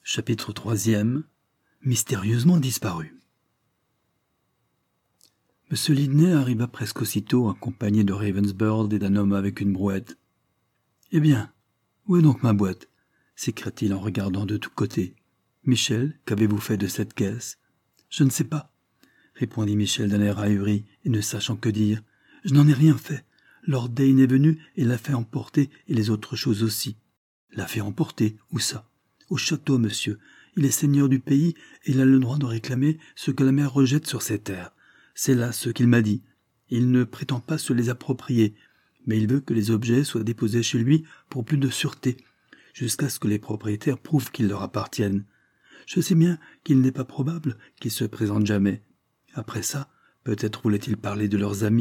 Chapitre 3e. Mystérieusement disparu. M. Lidney arriva presque aussitôt, accompagné de Ravensburd et d'un homme avec une brouette. « Eh bien, où est donc ma boîte ?» s'écria-t-il en regardant de tous côtés. « Michel, qu'avez-vous fait de cette caisse ?»« Je ne sais pas, » répondit Michel d'un air ahuri et ne sachant que dire. « Je n'en ai rien fait. Lord Dane est venu et l'a fait emporter, et les autres choses aussi. »« L'a fait emporter, où ça ?»« Au château, monsieur. Il est seigneur du pays et il a le droit de réclamer ce que la mer rejette sur ses terres. C'est là ce qu'il m'a dit. Il ne prétend pas se les approprier, mais il veut que les objets soient déposés chez lui pour plus de sûreté, jusqu'à ce que les propriétaires prouvent qu'ils leur appartiennent. Je sais bien qu'il n'est pas probable qu'ils se présentent jamais. Après ça, peut-être voulait-il parler de leurs amis. »«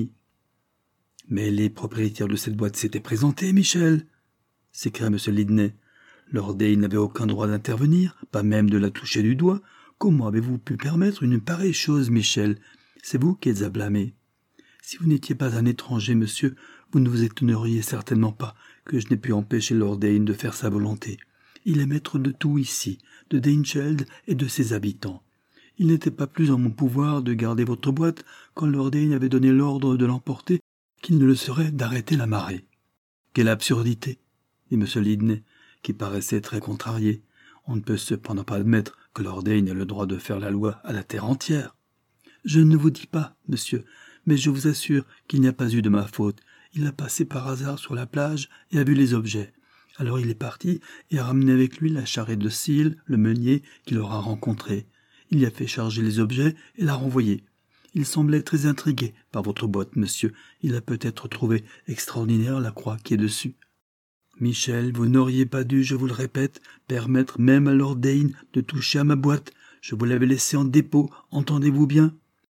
Mais les propriétaires de cette boîte s'étaient présentés, Michel !» s'écria M. Lidney. « Lord Dane n'avait aucun droit d'intervenir, pas même de la toucher du doigt. Comment avez-vous pu permettre une pareille chose, Michel ? C'est vous qui êtes à blâmer. Si vous n'étiez pas un étranger, monsieur, vous ne vous étonneriez certainement pas que je n'ai pu empêcher Lord Dane de faire sa volonté. Il est maître de tout ici, de Danecheld et de ses habitants. Il n'était pas plus en mon pouvoir de garder votre boîte quand Lord Dane avait donné l'ordre de l'emporter qu'il ne le serait d'arrêter la marée. »« Quelle absurdité !» dit M. Lidney, qui paraissait très contrarié. « On ne peut cependant pas admettre que Lord Dane ait le droit de faire la loi à la terre entière. »« Je ne vous dis pas, monsieur, mais je vous assure qu'il n'y a pas eu de ma faute. Il a passé par hasard sur la plage et a vu les objets. Alors il est parti et a ramené avec lui la charrette de Seal, le meunier, qu'il aura rencontré. Il y a fait charger les objets et l'a renvoyé. Il semblait très intrigué par votre boîte, monsieur. Il a peut-être trouvé extraordinaire la croix qui est dessus. Michel, vous n'auriez pas dû, je vous le répète, permettre même à Lord Dane de toucher à ma boîte. Je vous l'avais laissée en dépôt, entendez-vous bien ?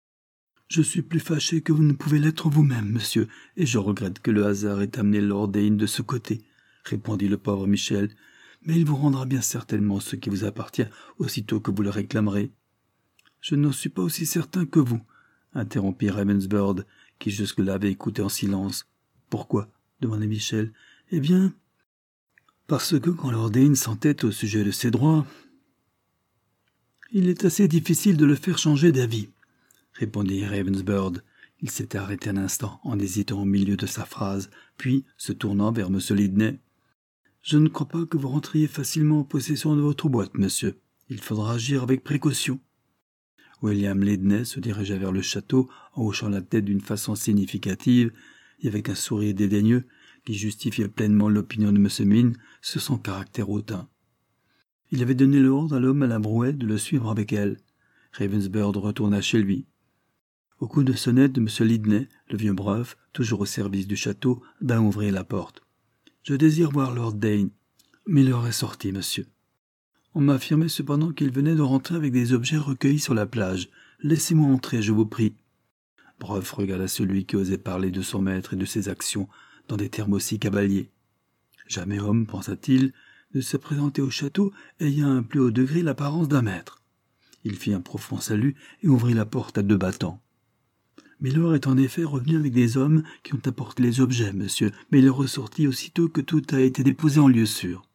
Je suis plus fâché que vous ne pouvez l'être vous-même, monsieur, et je regrette que le hasard ait amené Lord Dane de ce côté, répondit le pauvre Michel. Mais il vous rendra bien certainement ce qui vous appartient aussitôt que vous le réclamerez. Je n'en suis pas aussi certain que vous, interrompit Ravensburd, qui jusque-là avait écouté en silence. Pourquoi ? Demanda Michel. Eh bien, parce que quand Lord Dane s'entête au sujet de ses droits, il est assez difficile de le faire changer d'avis, répondit Ravensburd. Il s'était arrêté un instant en hésitant au milieu de sa phrase, puis, se tournant vers M. Lidney, « Je ne crois pas que vous rentriez facilement en possession de votre boîte, monsieur. Il faudra agir avec précaution. » William Lidney se dirigea vers le château en hochant la tête d'une façon significative et avec un sourire dédaigneux qui justifiait pleinement l'opinion de M. Mine sur son caractère hautain. Il avait donné l'ordre à l'homme à la brouette de le suivre avec elle. Ravensburd retourna chez lui. Au coup de sonnette de M. Lidney, le vieux brave, toujours au service du château, vint ouvrir la porte. « Je désire voir Lord Dane. »« Mais il est sorti, monsieur. » On m'a affirmé cependant qu'il venait de rentrer avec des objets recueillis sur la plage. Laissez-moi entrer, je vous prie. Brough regarda celui qui osait parler de son maître et de ses actions dans des termes aussi cavaliers. Jamais homme, pensa-t-il, ne se présentait au château ayant un plus haut degré l'apparence d'un maître. Il fit un profond salut et ouvrit la porte à deux battants. Mylord est en effet revenu avec des hommes qui ont apporté les objets, monsieur, mais il est ressorti aussitôt que tout a été déposé en lieu sûr.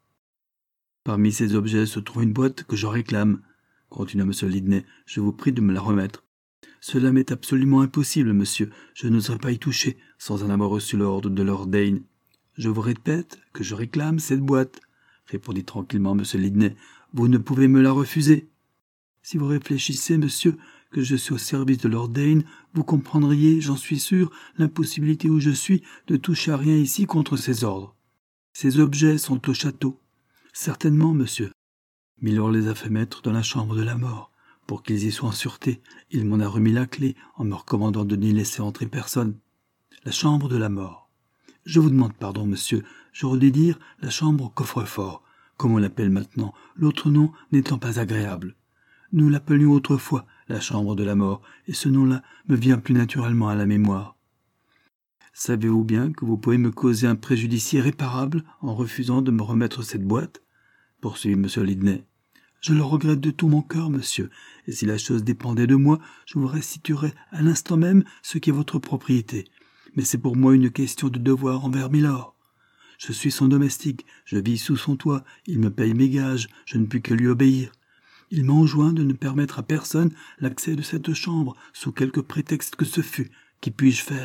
Parmi ces objets se trouve une boîte que je réclame, continua M. Lidney. Je vous prie de me la remettre. Cela m'est absolument impossible, monsieur. Je n'oserais pas y toucher sans en avoir reçu l'ordre de Lord Dane. Je vous répète que je réclame cette boîte, répondit tranquillement M. Lidney. Vous ne pouvez me la refuser. Si vous réfléchissez, monsieur, que je suis au service de Lord Dane, vous comprendriez, j'en suis sûr, l'impossibilité où je suis de toucher à rien ici contre ses ordres. Ces objets sont au château. Certainement, monsieur. Mylord les a fait mettre dans la chambre de la mort. Pour qu'ils y soient en sûreté, il m'en a remis la clé en me recommandant de n'y laisser entrer personne. La chambre de la mort. Je vous demande pardon, monsieur. J'aurais dû dire la chambre au coffre-fort, comme on l'appelle maintenant, l'autre nom n'étant pas agréable. Nous l'appelions autrefois la chambre de la mort, et ce nom-là me vient plus naturellement à la mémoire. Savez-vous bien que vous pouvez me causer un préjudice irréparable en refusant de me remettre cette boîte ? Poursuivit M. Lidney. Je le regrette de tout mon cœur, monsieur, et si la chose dépendait de moi, je vous restituerais à l'instant même ce qui est votre propriété. Mais c'est pour moi une question de devoir envers Mylord. Je suis son domestique, je vis sous son toit, il me paye mes gages, je ne puis que lui obéir. Il m'a enjoint de ne permettre à personne l'accès de cette chambre, sous quelque prétexte que ce fût. Qu'y puis-je faire ?»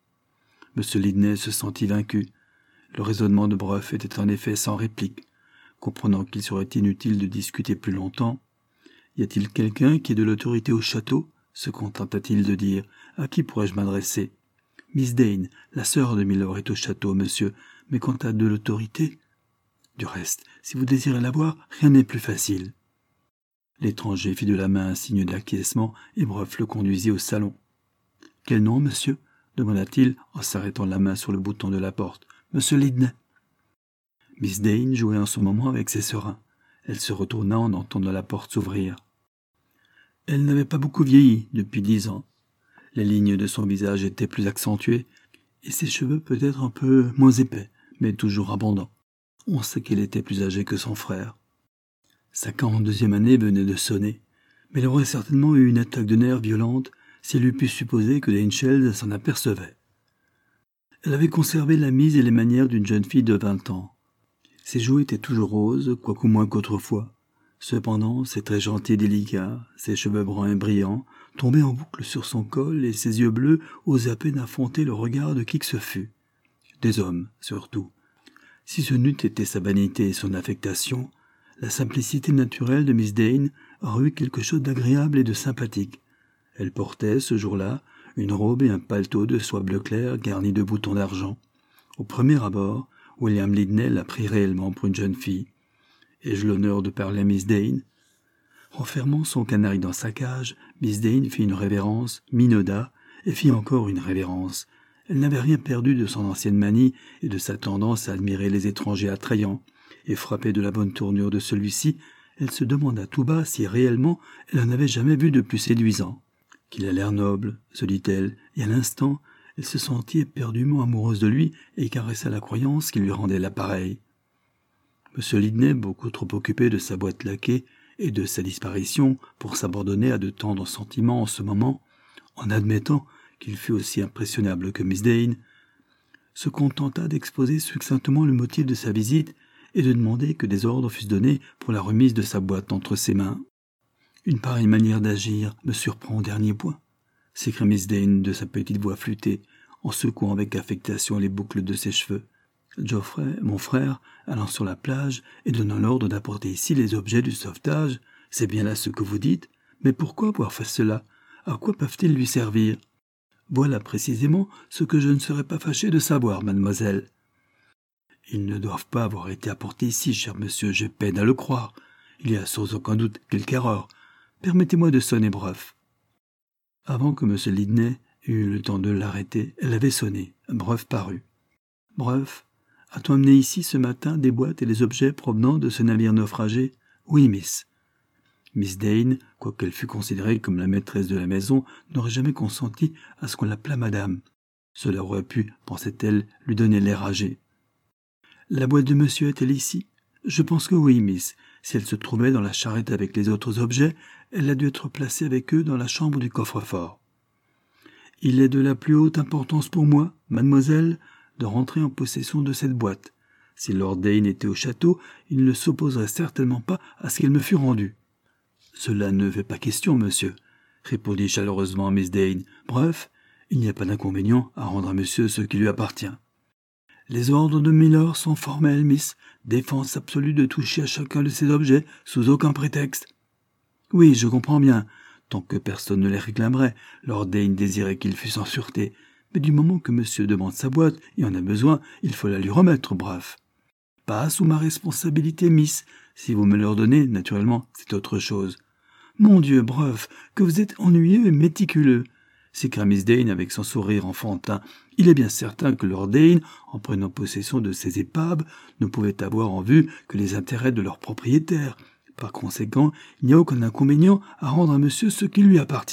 M. Lidney se sentit vaincu. Le raisonnement de Broeuf était en effet sans réplique. Comprenant qu'il serait inutile de discuter plus longtemps, « Y a-t-il quelqu'un qui ait de l'autorité au château ?» se contenta-t-il de dire. « À qui pourrais-je m'adresser ? Miss Dane, la sœur de Mylord, est au château, monsieur, mais quant à de l'autorité... Du reste, si vous désirez la voir, rien n'est plus facile. » L'étranger fit de la main un signe d'acquiescement et Broeuf le conduisit au salon. « Quel nom, monsieur ?» demanda-t-il en s'arrêtant la main sur le bouton de la porte. « Monsieur Lidney. » Miss Dane jouait en ce moment avec ses serins. Elle se retourna en entendant la porte s'ouvrir. Elle n'avait pas beaucoup vieilli depuis 10 ans. Les lignes de son visage étaient plus accentuées, et ses cheveux peut-être un peu moins épais, mais toujours abondants. On sait qu'elle était plus âgée que son frère. Sa 42e année venait de sonner, mais elle aurait certainement eu une attaque de nerfs violente si elle eût pu supposer que Dainshield s'en apercevait. Elle avait conservé la mise et les manières d'une jeune fille de 20 ans. Ses joues étaient toujours roses, quoique moins qu'autrefois. Cependant, ses traits gentils et délicats, ses cheveux bruns et brillants, tombaient en boucle sur son col et ses yeux bleus osaient à peine affronter le regard de qui que ce fût. Des hommes, surtout. Si ce n'eût été sa vanité et son affectation, la simplicité naturelle de Miss Dane aurait eu quelque chose d'agréable et de sympathique. Elle portait, ce jour-là, une robe et un paletot de soie bleu clair garnis de boutons d'argent. Au premier abord, William Lidney la prit réellement pour une jeune fille. « Ai-je l'honneur de parler à Miss Dane ?» Renfermant son canari dans sa cage, Miss Dane fit une révérence, minauda, et fit encore une révérence. Elle n'avait rien perdu de son ancienne manie et de sa tendance à admirer les étrangers attrayants, et frappée de la bonne tournure de celui-ci, elle se demanda tout bas si réellement elle en avait jamais vu de plus séduisant. « Qu'il a l'air noble, » se dit-elle, et à l'instant, elle se sentit éperdument amoureuse de lui et caressa la croyance qui lui rendait l'appareil. M. Lidney, beaucoup trop occupé de sa boîte laquée et de sa disparition pour s'abandonner à de tendres sentiments en ce moment, en admettant qu'il fût aussi impressionnable que Miss Dane, se contenta d'exposer succinctement le motif de sa visite et de demander que des ordres fussent donnés pour la remise de sa boîte entre ses mains. « Une pareille manière d'agir me surprend au dernier point », s'écria Miss Dane de sa petite voix flûtée, en secouant avec affectation les boucles de ses cheveux. « Geoffrey, mon frère, allant sur la plage et donnant l'ordre d'apporter ici les objets du sauvetage, c'est bien là ce que vous dites, mais pourquoi avoir fait cela? À quoi peuvent-ils lui servir? Voilà précisément ce que je ne serais pas fâché de savoir, mademoiselle. » « Ils ne doivent pas avoir été apportés ici, cher monsieur, j'ai peine à le croire. Il y a sans aucun doute quelque erreur. Permettez-moi de sonner Broeuf. » Avant que M. Lidney eût le temps de l'arrêter, elle avait sonné. Broeuf parut. « Broeuf, as-tu amené ici ce matin des boîtes et les objets provenant de ce navire naufragé? »« Oui, miss. » Miss Dane, quoiqu'elle fût considérée comme la maîtresse de la maison, n'aurait jamais consenti à ce qu'on l'appelât madame. Cela aurait pu, pensait-elle, lui donner l'air âgé. « La boîte de monsieur est-elle ici? »« Je pense que oui, miss. Si elle se trouvait dans la charrette avec les autres objets, elle a dû être placée avec eux dans la chambre du coffre-fort. »« Il est de la plus haute importance pour moi, mademoiselle, de rentrer en possession de cette boîte. Si Lord Dane était au château, il ne s'opposerait certainement pas à ce qu'elle me fût rendue. »« Cela ne fait pas question, monsieur, » répondit chaleureusement Miss Dane. « Bref, il n'y a pas d'inconvénient à rendre à monsieur ce qui lui appartient. » « Les ordres de Mylord sont formels, miss. Défense absolue de toucher à chacun de ces objets sous aucun prétexte. »« Oui, je comprends bien. Tant que personne ne les réclamerait, Lord Dane désirait qu'ils fussent en sûreté. Mais du moment que monsieur demande sa boîte et en a besoin, il faut la lui remettre, bref. Pas sous ma responsabilité, miss. Si vous me l'ordonnez, naturellement, c'est autre chose. »« Mon Dieu, bref, que vous êtes ennuyeux et méticuleux !» s'écria Miss Dane avec son sourire enfantin. « Il est bien certain que Lord Dane, en prenant possession de ces épaves, ne pouvait avoir en vue que les intérêts de leur propriétaire. Par conséquent, il n'y a aucun inconvénient à rendre à monsieur ce qui lui appartient. »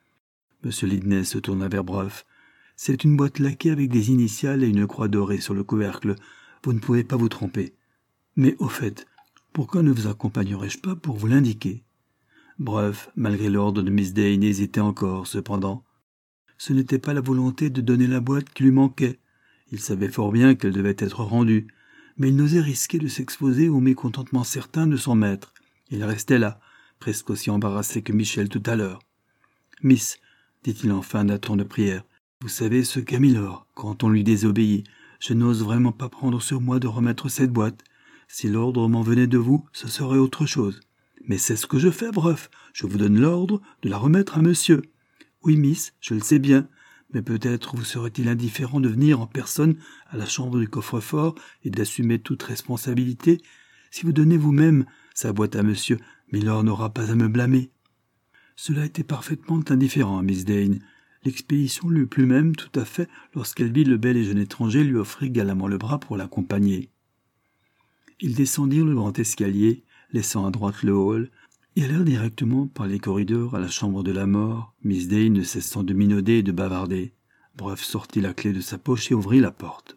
M. Lidney se tourna vers Broeuf. « C'est une boîte laquée avec des initiales et une croix dorée sur le couvercle. Vous ne pouvez pas vous tromper. Mais au fait, pourquoi ne vous accompagnerais-je pas pour vous l'indiquer ?» Broeuf, malgré l'ordre de Miss Dane, hésitait encore, cependant. Ce n'était pas la volonté de donner la boîte qui lui manquait. Il savait fort bien qu'elle devait être rendue, mais il n'osait risquer de s'exposer au mécontentement certain de son maître. Il restait là, presque aussi embarrassé que Michel tout à l'heure. « Miss, dit-il enfin d'un ton de prière, vous savez ce qu'a Milord quand on lui désobéit. Je n'ose vraiment pas prendre sur moi de remettre cette boîte. Si l'ordre m'en venait de vous, ce serait autre chose. Mais c'est ce que je fais, bref. Je vous donne l'ordre de la remettre à monsieur. Oui, miss, je le sais bien. Mais peut-être vous serait-il indifférent de venir en personne à la chambre du coffre-fort et d'assumer toute responsabilité. Si vous donnez vous-même sa boîte à monsieur, Milord n'aura pas à me blâmer. » Cela était parfaitement indifférent à Miss Dane. L'expédition lui plut même tout à fait lorsqu'elle vit le bel et jeune étranger lui offrir galamment le bras pour l'accompagner. Ils descendirent le grand escalier, laissant à droite le hall, et allèrent directement par les corridors à la chambre de la mort, Miss Dane ne cessant de minauder et de bavarder. Bref sortit la clé de sa poche et ouvrit la porte.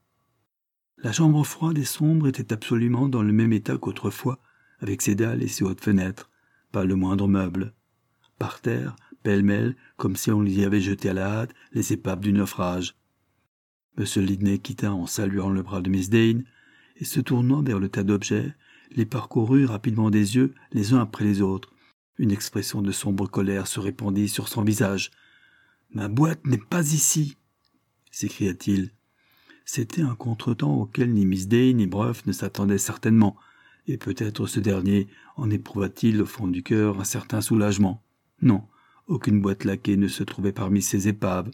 La chambre froide et sombre était absolument dans le même état qu'autrefois, avec ses dalles et ses hautes fenêtres, pas le moindre meuble. Par terre, pêle-mêle, comme si on y avait jeté à la hâte les épaves du naufrage. M. Lidney quitta en saluant le bras de Miss Dane, et se tournant vers le tas d'objets, les parcourut rapidement des yeux les uns après les autres. Une expression de sombre colère se répandit sur son visage. « Ma boîte n'est pas ici !» s'écria-t-il. C'était un contretemps auquel ni Miss Dane ni Bruff ne s'attendaient certainement, et peut-être ce dernier en éprouva-t-il au fond du cœur un certain soulagement. Non, aucune boîte laquée ne se trouvait parmi ces épaves.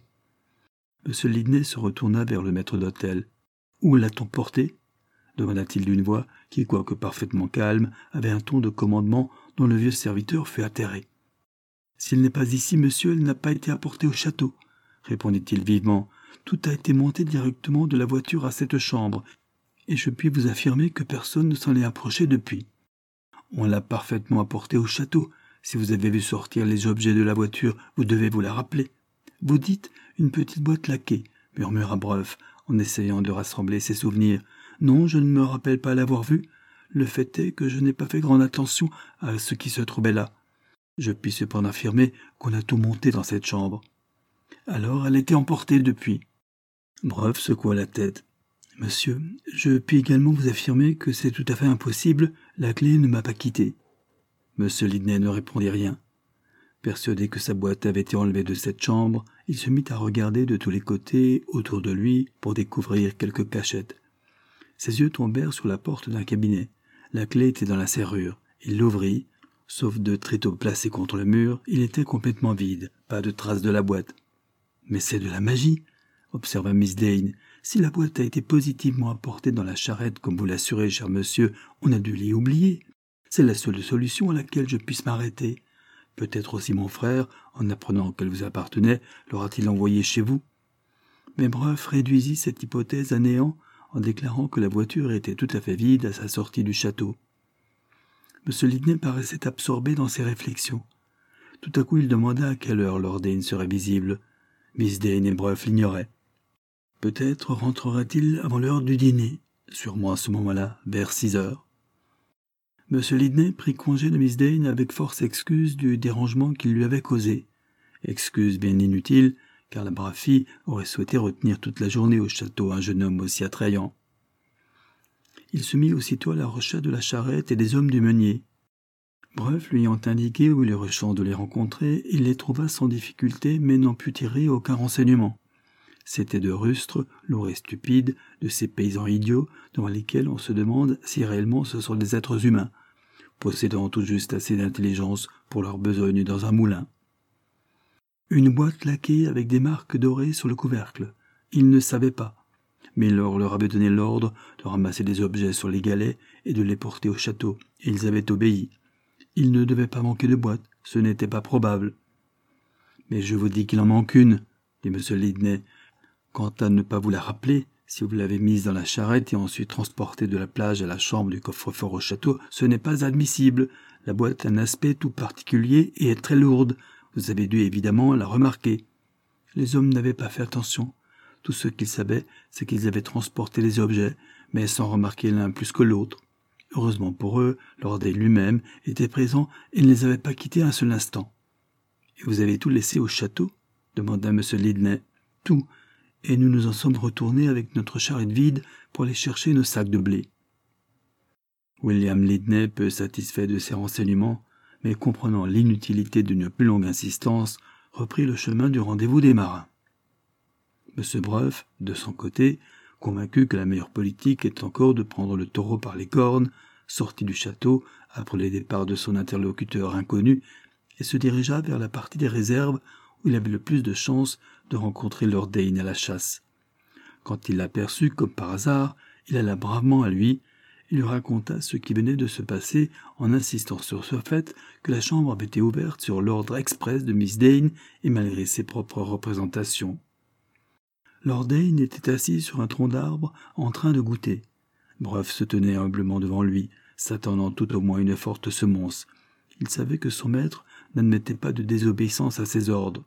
M. Lidney se retourna vers le maître d'hôtel. « Où l'a-t-on porté ?» demanda-t-il d'une voix qui, quoique parfaitement calme, avait un ton de commandement dont le vieux serviteur fut atterré. « S'il n'est pas ici, monsieur, elle n'a pas été apportée au château, » répondit-il vivement. « Tout a été monté directement de la voiture à cette chambre, et je puis vous affirmer que personne ne s'en est approché depuis. On l'a parfaitement apportée au château. Si vous avez vu sortir les objets de la voiture, vous devez vous la rappeler. Vous dites une petite boîte laquée, murmura Bruff, en essayant de rassembler ses souvenirs. Non, je ne me rappelle pas l'avoir vue. Le fait est que je n'ai pas fait grande attention à ce qui se trouvait là. Je puis cependant affirmer qu'on a tout monté dans cette chambre. Alors elle a été emportée depuis. » Bruff secoua la tête. « Monsieur, je puis également vous affirmer que c'est tout à fait impossible, la clé ne m'a pas quitté. » M. Lidney ne répondit rien. Persuadé que sa boîte avait été enlevée de cette chambre, il se mit à regarder de tous les côtés autour de lui pour découvrir quelques cachettes. Ses yeux tombèrent sur la porte d'un cabinet. La clé était dans la serrure. Il l'ouvrit. Sauf deux tréteaux placés contre le mur, il était complètement vide. Pas de trace de la boîte. « Mais c'est de la magie !» observa Miss Dane. « Si la boîte a été positivement apportée dans la charrette, comme vous l'assurez, cher monsieur, on a dû l'y oublier. C'est la seule solution à laquelle je puisse m'arrêter. Peut-être aussi mon frère, en apprenant qu'elle vous appartenait, l'aura-t-il envoyée chez vous. » Mais Bruff réduisit cette hypothèse à néant en déclarant que la voiture était tout à fait vide à sa sortie du château. M. Lidney paraissait absorbé dans ses réflexions. Tout à coup, il demanda à quelle heure Lord Dane serait visible. Miss Dane et Bruff l'ignoraient. Peut-être rentrerait-il avant l'heure du dîner, sûrement à ce moment-là, vers 6 heures. M. Lidney prit congé de Miss Dane avec force excuse du dérangement qu'il lui avait causé. Excuse bien inutile, car la brave fille aurait souhaité retenir toute la journée au château un jeune homme aussi attrayant. Il se mit aussitôt à la recherche de la charrette et des hommes du meunier. Bruff lui ayant indiqué où il aurait chance de les rencontrer, il les trouva sans difficulté, mais n'en put tirer aucun renseignement. C'étaient de rustres, lourds et stupides, de ces paysans idiots devant lesquels on se demande si réellement ce sont des êtres humains, possédant tout juste assez d'intelligence pour leur besogne dans un moulin. Une boîte laquée avec des marques dorées sur le couvercle. Ils ne savaient pas. Milord leur avait donné l'ordre de ramasser des objets sur les galets et de les porter au château, et ils avaient obéi. Il ne devait pas manquer de boîte, ce n'était pas probable. « Mais je vous dis qu'il en manque une, » dit M. Lidney. « Quant à ne pas vous la rappeler, si vous l'avez mise dans la charrette et ensuite transportée de la plage à la chambre du coffre-fort au château, ce n'est pas admissible. La boîte a un aspect tout particulier et est très lourde. Vous avez dû évidemment la remarquer. » Les hommes n'avaient pas fait attention. Tout ce qu'ils savaient, c'est qu'ils avaient transporté les objets, mais sans remarquer l'un plus que l'autre. Heureusement pour eux, Lord Dane lui-même était présent et ne les avait pas quittés un seul instant. « Et vous avez tout laissé au château ?» demanda M. Lidney. « Tout. et nous nous en sommes retournés avec notre charrette vide pour aller chercher nos sacs de blé. William Lidney, peu satisfait de ces renseignements, mais comprenant l'inutilité d'une plus longue insistance, reprit le chemin du rendez-vous des marins. M. Breuf, de son côté, convaincu que la meilleure politique est encore de prendre le taureau par les cornes, sortit du château après le départ de son interlocuteur inconnu et se dirigea vers la partie des réserves où il avait le plus de chances de rencontrer Lord Dane à la chasse. Quand il l'aperçut comme par hasard, il alla bravement à lui et lui raconta ce qui venait de se passer en insistant sur ce fait que la chambre avait été ouverte sur l'ordre express de Miss Dane et malgré ses propres représentations. Lord Dane était assis sur un tronc d'arbre en train de goûter. Breuf se tenait humblement devant lui, s'attendant tout au moins une forte semonce. Il savait que son maître n'admettait pas de désobéissance à ses ordres.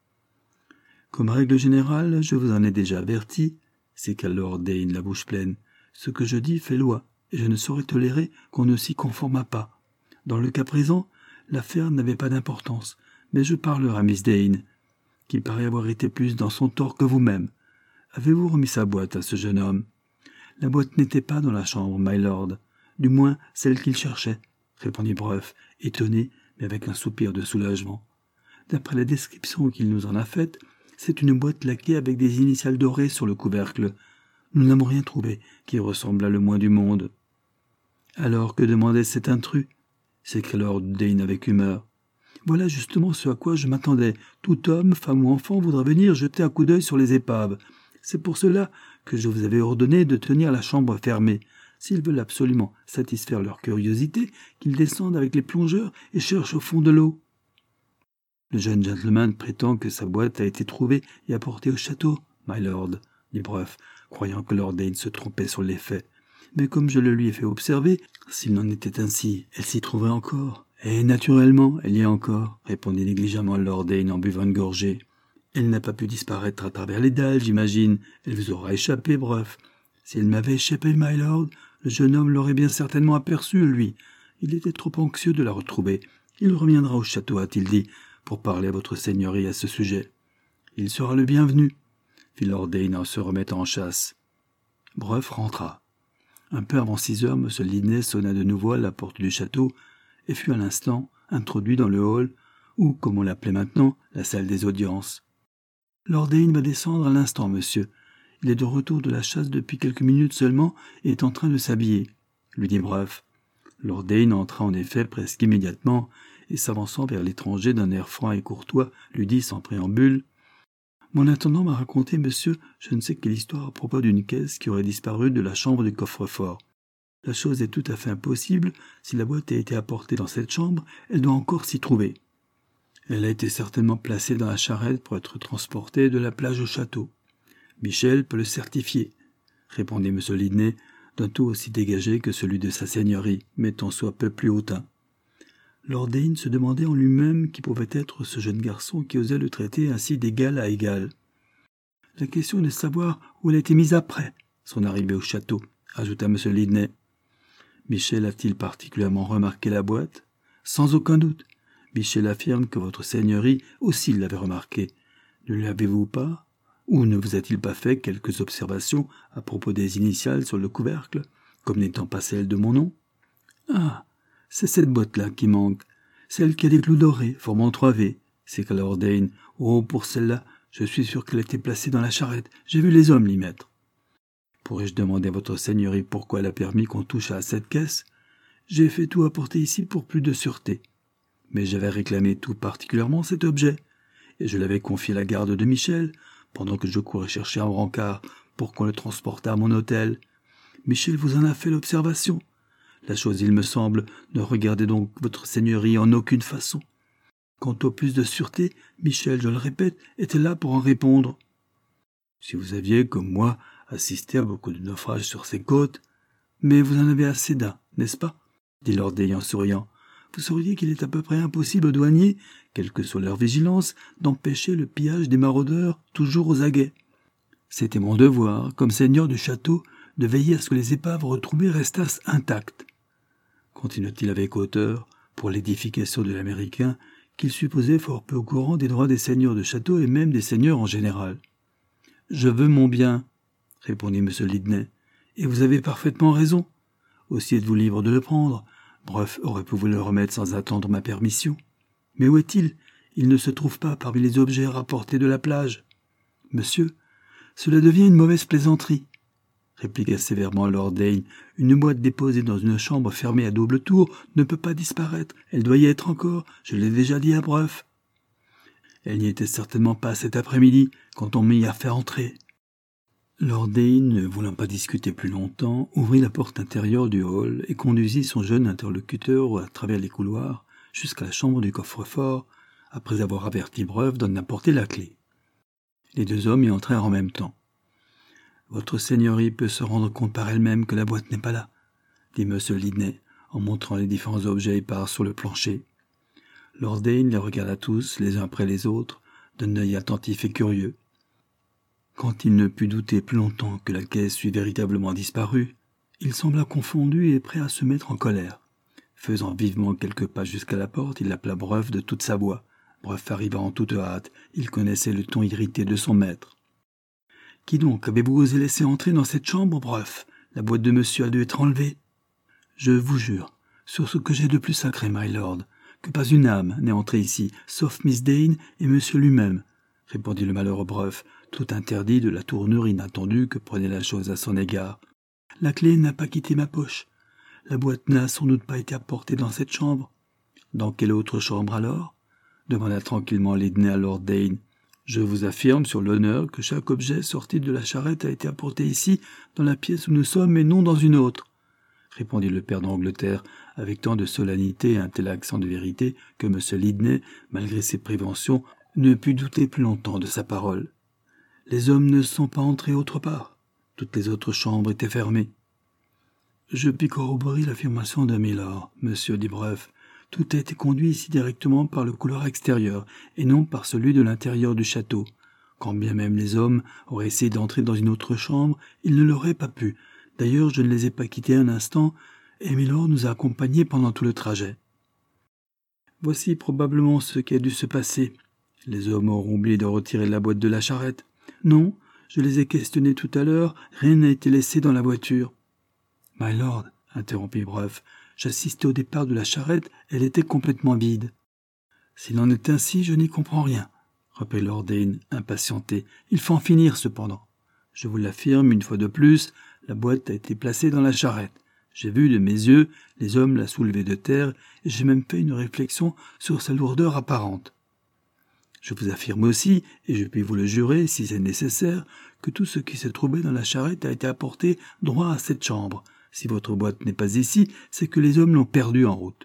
« Comme règle générale, je vous en ai déjà averti, » s'écria Lord Dane la bouche pleine. « Ce que je dis fait loi, et je ne saurais tolérer qu'on ne s'y conformât pas. Dans le cas présent, l'affaire n'avait pas d'importance, mais je parlerai à Miss Dane, qui paraît avoir été plus dans son tort que vous-même. Avez-vous remis sa boîte à ce jeune homme ? » « La boîte n'était pas dans la chambre, my lord, du moins celle qu'il cherchait, » répondit Breuf, étonné, mais avec un soupir de soulagement. « D'après la description qu'il nous en a faite, c'est une boîte laquée avec des initiales dorées sur le couvercle. Nous n'avons rien trouvé qui ressemblât le moins du monde. »« Alors que demandait cet intrus ?» s'écria Lord Dane avec humeur. « Voilà justement ce à quoi je m'attendais. Tout homme, femme ou enfant voudra venir jeter un coup d'œil sur les épaves. C'est pour cela que je vous avais ordonné de tenir la chambre fermée. S'ils veulent absolument satisfaire leur curiosité, qu'ils descendent avec les plongeurs et cherchent au fond de l'eau. » « Le jeune gentleman prétend que sa boîte a été trouvée et apportée au château, my lord, » dit Breuf, croyant que Lord Dane se trompait sur les faits. « Mais comme je le lui ai fait observer, s'il n'en était ainsi, elle s'y trouverait encore. »« Et naturellement, elle y est encore, » répondit négligemment Lord Dane en buvant une gorgée. « Elle n'a pas pu disparaître à travers les dalles, j'imagine. Elle vous aura échappé, Breuf. Si elle m'avait échappé, my lord, le jeune homme l'aurait bien certainement aperçu, lui. Il était trop anxieux de la retrouver. Il reviendra au château, a-t-il dit, pour parler à votre seigneurie à ce sujet. Il sera le bienvenu, » fit Lord Dane en se remettant en chasse. Breuf rentra. Un peu avant 6 heures, M. Lidney sonna de nouveau à la porte du château et fut à l'instant introduit dans le hall, ou, comme on l'appelait maintenant, la salle des audiences. « Lord Dane va descendre à l'instant, monsieur. Il est de retour de la chasse depuis quelques minutes seulement et est en train de s'habiller, » lui dit Breuf. Lord Dane entra en effet presque immédiatement et s'avançant vers l'étranger d'un air franc et courtois, lui dit sans préambule : « Mon intendant m'a raconté, monsieur, je ne sais quelle histoire à propos d'une caisse qui aurait disparu de la chambre du coffre-fort. La chose est tout à fait impossible. Si la boîte a été apportée dans cette chambre, elle doit encore s'y trouver. Elle a été certainement placée dans la charrette pour être transportée de la plage au château. Michel peut le certifier, » répondit M. Lidney, d'un ton aussi dégagé que celui de sa seigneurie, mais tant soit peu plus hautain. Lord Dane se demandait en lui-même qui pouvait être ce jeune garçon qui osait le traiter ainsi d'égal à égal. « La question est de savoir où elle a été mise après son arrivée au château, » ajouta M. Lidney. « Michel a-t-il particulièrement remarqué la boîte ? » ?»« Sans aucun doute. Michel affirme que votre seigneurie aussi l'avait remarqué. Ne l'avez-vous pas ? Ou ne vous a-t-il pas fait quelques observations à propos des initiales sur le couvercle, comme n'étant pas celles de mon nom ? » ?»« Ah, c'est cette boîte-là qui manque, celle qui a des clous dorés, formant 3 V, » s'écria Lord Dane. « Oh, pour celle-là, je suis sûr qu'elle a été placée dans la charrette. J'ai vu les hommes l'y mettre. » « Pourrais-je demander à votre seigneurie pourquoi elle a permis qu'on touche à cette caisse ? J'ai fait tout apporter ici pour plus de sûreté. Mais j'avais réclamé tout particulièrement cet objet, et je l'avais confié à la garde de Michel, pendant que je courais chercher un brancard pour qu'on le transportât à mon hôtel. Michel vous en a fait l'observation. La chose, il me semble, ne regardait donc votre seigneurie en aucune façon. Quant au plus de sûreté, Michel, je le répète, était là pour en répondre. Si vous aviez, comme moi, assisté à beaucoup de naufrages sur ces côtes, mais vous en avez assez d'un, n'est-ce pas ? Dit Lord Dane en souriant. Vous sauriez qu'il est à peu près impossible aux douaniers, quelle que soit leur vigilance, d'empêcher le pillage des maraudeurs, toujours aux aguets. C'était mon devoir, comme seigneur du château, de veiller à ce que les épaves retrouvées restassent intactes. Continua-t-il avec hauteur, pour l'édification de l'Américain, qu'il supposait fort peu au courant des droits des seigneurs de château et même des seigneurs en général. Je veux mon bien, répondit M. Lidney, et vous avez parfaitement raison. Aussi êtes-vous libre de le prendre. Bruff aurait pu vous le remettre sans attendre ma permission. Mais où est-il? Il ne se trouve pas parmi les objets rapportés de la plage. Monsieur, cela devient une mauvaise plaisanterie, répliqua sévèrement Lord Dane. Une boîte déposée dans une chambre fermée à double tour ne peut pas disparaître. Elle doit y être encore, je l'ai déjà dit à Bruff. Elle n'y était certainement pas cet après-midi, quand on m'y a fait entrer. Lord Dane, ne voulant pas discuter plus longtemps, ouvrit la porte intérieure du hall et conduisit son jeune interlocuteur à travers les couloirs jusqu'à la chambre du coffre-fort, après avoir averti Bruff d'en apporter la clé. Les deux hommes y entrèrent en même temps. « Votre seigneurie peut se rendre compte par elle-même que la boîte n'est pas là, » dit M. Lidney, en montrant les différents objets épars sur le plancher. Lord Dane les regarda tous, les uns après les autres, d'un œil attentif et curieux. Quand il ne put douter plus longtemps que la caisse eût véritablement disparu, il sembla confondu et prêt à se mettre en colère. Faisant vivement quelques pas jusqu'à la porte, il appela Bruff de toute sa voix. Bruff arriva en toute hâte. Il connaissait le ton irrité de son maître. « Qui donc avez-vous osé laisser entrer dans cette chambre, Bruff? La boîte de monsieur a dû être enlevée. »« Je vous jure, sur ce que j'ai de plus sacré, my lord, que pas une âme n'est entrée ici, sauf Miss Dane et monsieur lui-même, » répondit le malheureux Bruff, tout interdit de la tournure inattendue que prenait la chose à son égard. « La clé n'a pas quitté ma poche. La boîte n'a sans doute pas été apportée dans cette chambre. »« Dans quelle autre chambre alors ?» demanda tranquillement Lidney à Lord Dane. « Je vous affirme sur l'honneur que chaque objet sorti de la charrette a été apporté ici, dans la pièce où nous sommes, et non dans une autre, » répondit le père d'Angleterre, avec tant de solennité et un tel accent de vérité que M. Lidney, malgré ses préventions, ne put douter plus longtemps de sa parole. « Les hommes ne sont pas entrés autre part. Toutes les autres chambres étaient fermées. »« Je puis corroborer l'affirmation de Mylord, monsieur, dit Bruff. Tout a été conduit ici directement par le couloir extérieur, et non par celui de l'intérieur du château. Quand bien même les hommes auraient essayé d'entrer dans une autre chambre, ils ne l'auraient pas pu. D'ailleurs, je ne les ai pas quittés un instant, et Mylord nous a accompagnés pendant tout le trajet. Voici probablement ce qui a dû se passer. Les hommes auront oublié de retirer la boîte de la charrette. Non, je les ai questionnés tout à l'heure, rien n'a été laissé dans la voiture. « My lord, » interrompit Bruff, « j'assistais au départ de la charrette, elle était complètement vide. »« S'il en est ainsi, je n'y comprends rien, » reprit Lord Dane, impatienté. « Il faut en finir cependant. Je vous l'affirme une fois de plus, la boîte a été placée dans la charrette. J'ai vu de mes yeux les hommes la soulever de terre, et j'ai même fait une réflexion sur sa lourdeur apparente. Je vous affirme aussi, et je puis vous le jurer si c'est nécessaire, que tout ce qui se trouvait dans la charrette a été apporté droit à cette chambre. Si votre boîte n'est pas ici, c'est que les hommes l'ont perdue en route.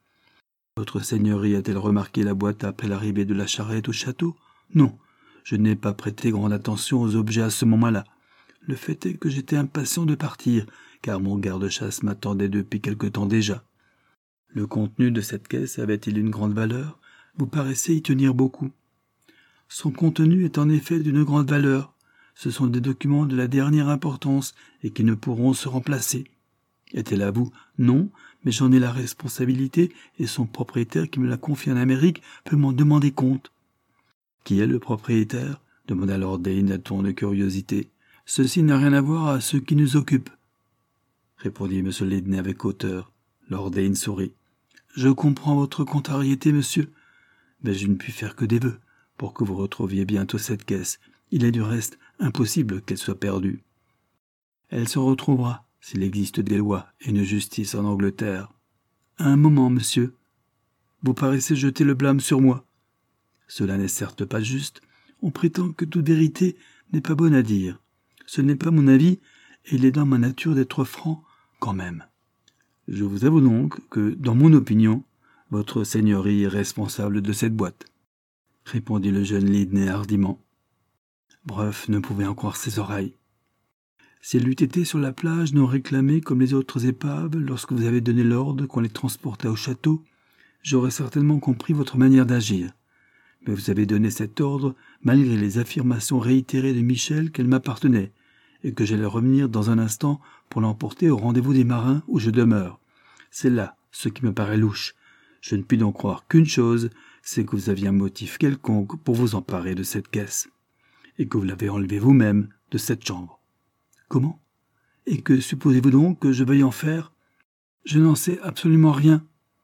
Votre seigneurie a-t-elle remarqué la boîte après l'arrivée de la charrette au château? Non, je n'ai pas prêté grande attention aux objets à ce moment-là. Le fait est que j'étais impatient de partir, car mon garde-chasse m'attendait depuis quelque temps déjà. Le contenu de cette caisse avait-il une grande valeur? Vous paraissez y tenir beaucoup. Son contenu est en effet d'une grande valeur. Ce sont des documents de la dernière importance et qui ne pourront se remplacer. Est-elle à vous? Non, mais j'en ai la responsabilité et son propriétaire qui me l'a confié en Amérique peut m'en demander compte. Qui est le propriétaire? Demanda Lord Dane à ton de curiosité. Ceci n'a rien à voir à ceux qui nous occupent, répondit M. Lidney avec hauteur. Lord Dane sourit. Je comprends votre contrariété, monsieur, mais je ne puis faire que des vœux pour que vous retrouviez bientôt cette caisse. Il est du reste impossible qu'elle soit perdue. Elle se retrouvera, s'il existe des lois et une justice en Angleterre. Un moment, monsieur. Vous paraissez jeter le blâme sur moi. Cela n'est certes pas juste. On prétend que toute vérité n'est pas bonne à dire. Ce n'est pas mon avis, et il est dans ma nature d'être franc quand même. Je vous avoue donc que, dans mon opinion, votre seigneurie est responsable de cette boîte, répondit le jeune Lidney hardiment. Bruff ne pouvait en croire ses oreilles. Si elle eût été sur la plage non réclamée comme les autres épaves lorsque vous avez donné l'ordre qu'on les transportât au château, j'aurais certainement compris votre manière d'agir. Mais vous avez donné cet ordre malgré les affirmations réitérées de Michel qu'elle m'appartenait, et que j'allais revenir dans un instant pour l'emporter au rendez-vous des marins où je demeure. C'est là ce qui me paraît louche. Je ne puis donc croire qu'une chose, c'est que vous aviez un motif quelconque pour vous emparer de cette caisse. et que vous l'avez enlevé vous-même de cette chambre. » »« Comment ? Et que supposez-vous donc que je veuille en faire ? Je n'en sais absolument rien. » »«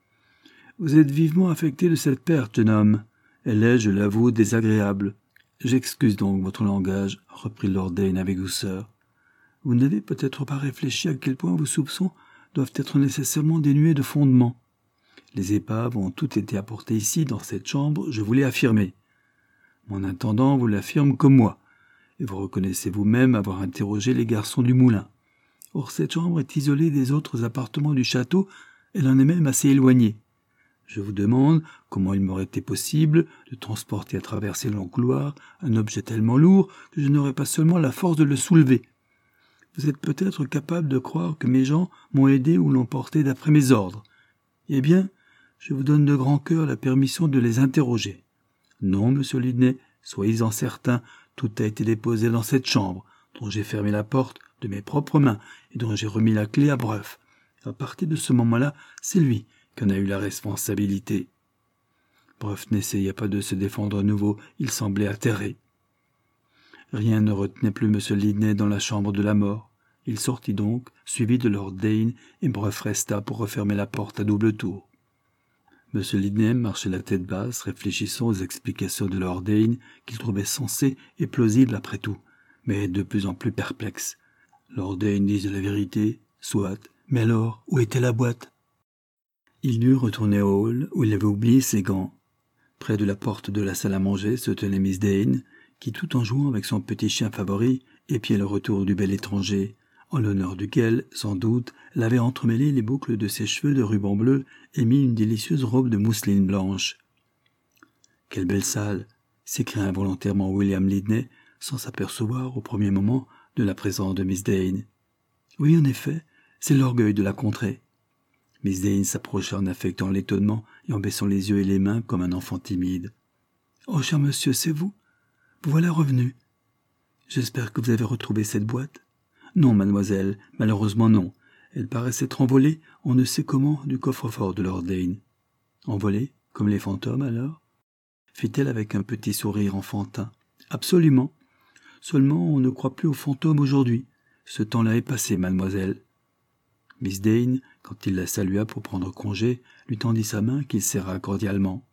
Vous êtes vivement affecté de cette perte, jeune homme. Elle est, je l'avoue, désagréable. J'excuse donc votre langage, reprit Lord Dane avec douceur. Vous n'avez peut-être pas réfléchi à quel point vos soupçons doivent être nécessairement dénués de fondement. Les épaves ont toutes été apportées ici, dans cette chambre, je vous l'ai affirmé. Mon intendant vous l'affirme comme moi, et vous reconnaissez vous-même avoir interrogé les garçons du moulin. Or, cette chambre est isolée des autres appartements du château, elle en est même assez éloignée. Je vous demande comment il m'aurait été possible de transporter à travers ces longs couloirs un objet tellement lourd que je n'aurais pas seulement la force de le soulever. Vous êtes peut-être capable de croire que mes gens m'ont aidé ou l'ont porté d'après mes ordres. Eh bien, je vous donne de grand cœur la permission de les interroger. Non, monsieur Lidney, soyez-en certain, tout a été déposé dans cette chambre, dont j'ai fermé la porte de mes propres mains et dont j'ai remis la clé à Breuf. À partir de ce moment-là, c'est lui qui en a eu la responsabilité. Breuf n'essaya pas de se défendre à nouveau, il semblait atterré. Rien ne retenait plus M. Lidney dans la chambre de la mort. Il sortit donc, suivi de Lord Dane, et Breuf resta pour refermer la porte à double tour. M. Lidney marchait la tête basse, réfléchissant aux explications de Lord Dane, qu'il trouvait sensées et plausibles après tout, mais de plus en plus perplexe. Lord Dane disait la vérité, soit, mais alors, où était la boîte ? Il dut retourner au hall, où il avait oublié ses gants. Près de la porte de la salle à manger se tenait Miss Dane, qui, tout en jouant avec son petit chien favori, épiait le retour du bel étranger, en l'honneur duquel, sans doute, elle avait entremêlé les boucles de ses cheveux de ruban bleu et mis une délicieuse robe de mousseline blanche. « Quelle belle salle !» s'écria involontairement William Lidney, sans s'apercevoir au premier moment de la présence de Miss Dane. « Oui, en effet, c'est l'orgueil de la contrée. » Miss Dane s'approcha en affectant l'étonnement et en baissant les yeux et les mains comme un enfant timide. « Oh, cher monsieur, c'est vous ? Vous voilà revenu. J'espère que vous avez retrouvé cette boîte. »« Non, mademoiselle, malheureusement non. Elle paraissait être envolée, on ne sait comment, du coffre-fort de Lord Dane. »« Envolée, comme les fantômes, alors ?» fit-elle avec un petit sourire enfantin. « Absolument. Seulement, on ne croit plus aux fantômes aujourd'hui. Ce temps-là est passé, mademoiselle. » Miss Dane, quand il la salua pour prendre congé, lui tendit sa main qu'il serra cordialement.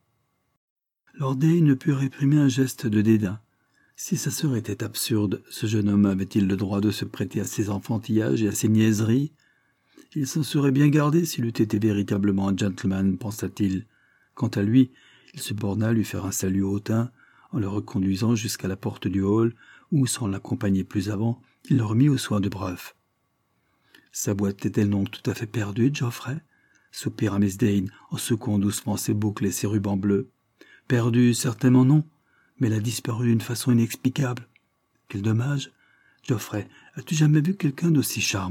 Lord Dane ne put réprimer un geste de dédain. Si sa sœur était absurde, ce jeune homme avait-il le droit de se prêter à ses enfantillages et à ses niaiseries ? Il s'en serait bien gardé s'il eût été véritablement un gentleman, pensa-t-il. Quant à lui, il se borna à lui faire un salut hautain, en le reconduisant jusqu'à la porte du hall, où, sans l'accompagner plus avant, il le remit aux soins de Breuf. « Sa boîte est-elle donc tout à fait perdue, Geoffrey ?» soupira Miss Dane en secouant doucement ses boucles et ses rubans bleus. « Perdue, certainement non, mais elle a disparu d'une façon inexplicable. Quel dommage. Geoffrey, as-tu jamais vu quelqu'un d'aussi charmant ?»«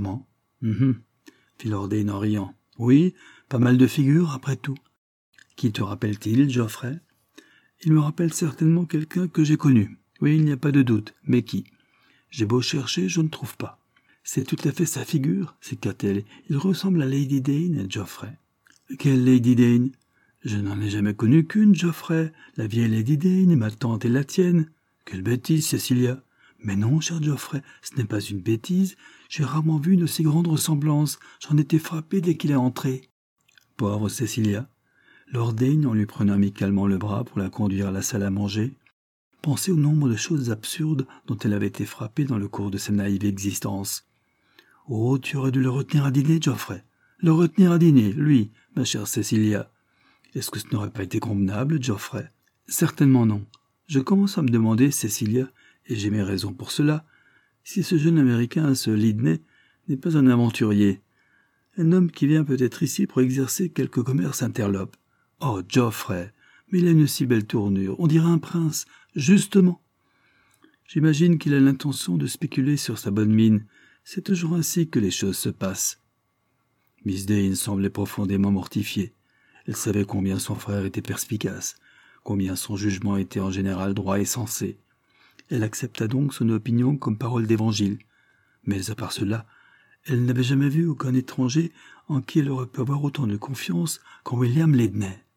fit Lord Dane en riant. « Oui, pas mal de figures, après tout. »« Qui te rappelle-t-il, Geoffrey ?»« Il me rappelle certainement quelqu'un que j'ai connu. Oui, il n'y a pas de doute. Mais qui ? J'ai beau chercher, je ne trouve pas. » « C'est tout à fait sa figure, s'écria-t-elle. Il ressemble à Lady Dane, Geoffrey. »« Quelle Lady Dane ? Je n'en ai jamais connu qu'une, Geoffrey. La vieille Lady Dane, ma tante et la tienne. Quelle bêtise, Cecilia. Mais non, cher Geoffrey, ce n'est pas une bêtise. J'ai rarement vu une aussi grande ressemblance. J'en étais frappé dès qu'il est entré. » Pauvre Cecilia. Lord Dane, en lui prenant amicalement le bras pour la conduire à la salle à manger, pensait au nombre de choses absurdes dont elle avait été frappée dans le cours de sa naïve existence. « Oh, tu aurais dû le retenir à dîner, Geoffrey. Le retenir à dîner, lui, ma chère Cecilia. Est-ce que ce n'aurait pas été convenable, Geoffrey ? Certainement non. Je commence à me demander, Cecilia, et j'ai mes raisons pour cela, si ce jeune Américain, ce Lidney, n'est pas un aventurier. Un homme qui vient peut-être ici pour exercer quelque commerce interlope. Oh, Geoffrey, mais il a une si belle tournure, on dirait un prince, justement. J'imagine qu'il a l'intention de spéculer sur sa bonne mine. C'est toujours ainsi que les choses se passent. » Miss Dane semblait profondément mortifiée. Elle savait combien son frère était perspicace, combien son jugement était en général droit et sensé. Elle accepta donc son opinion comme parole d'évangile. Mais à part cela, elle n'avait jamais vu aucun étranger en qui elle aurait pu avoir autant de confiance qu'en William Lidney.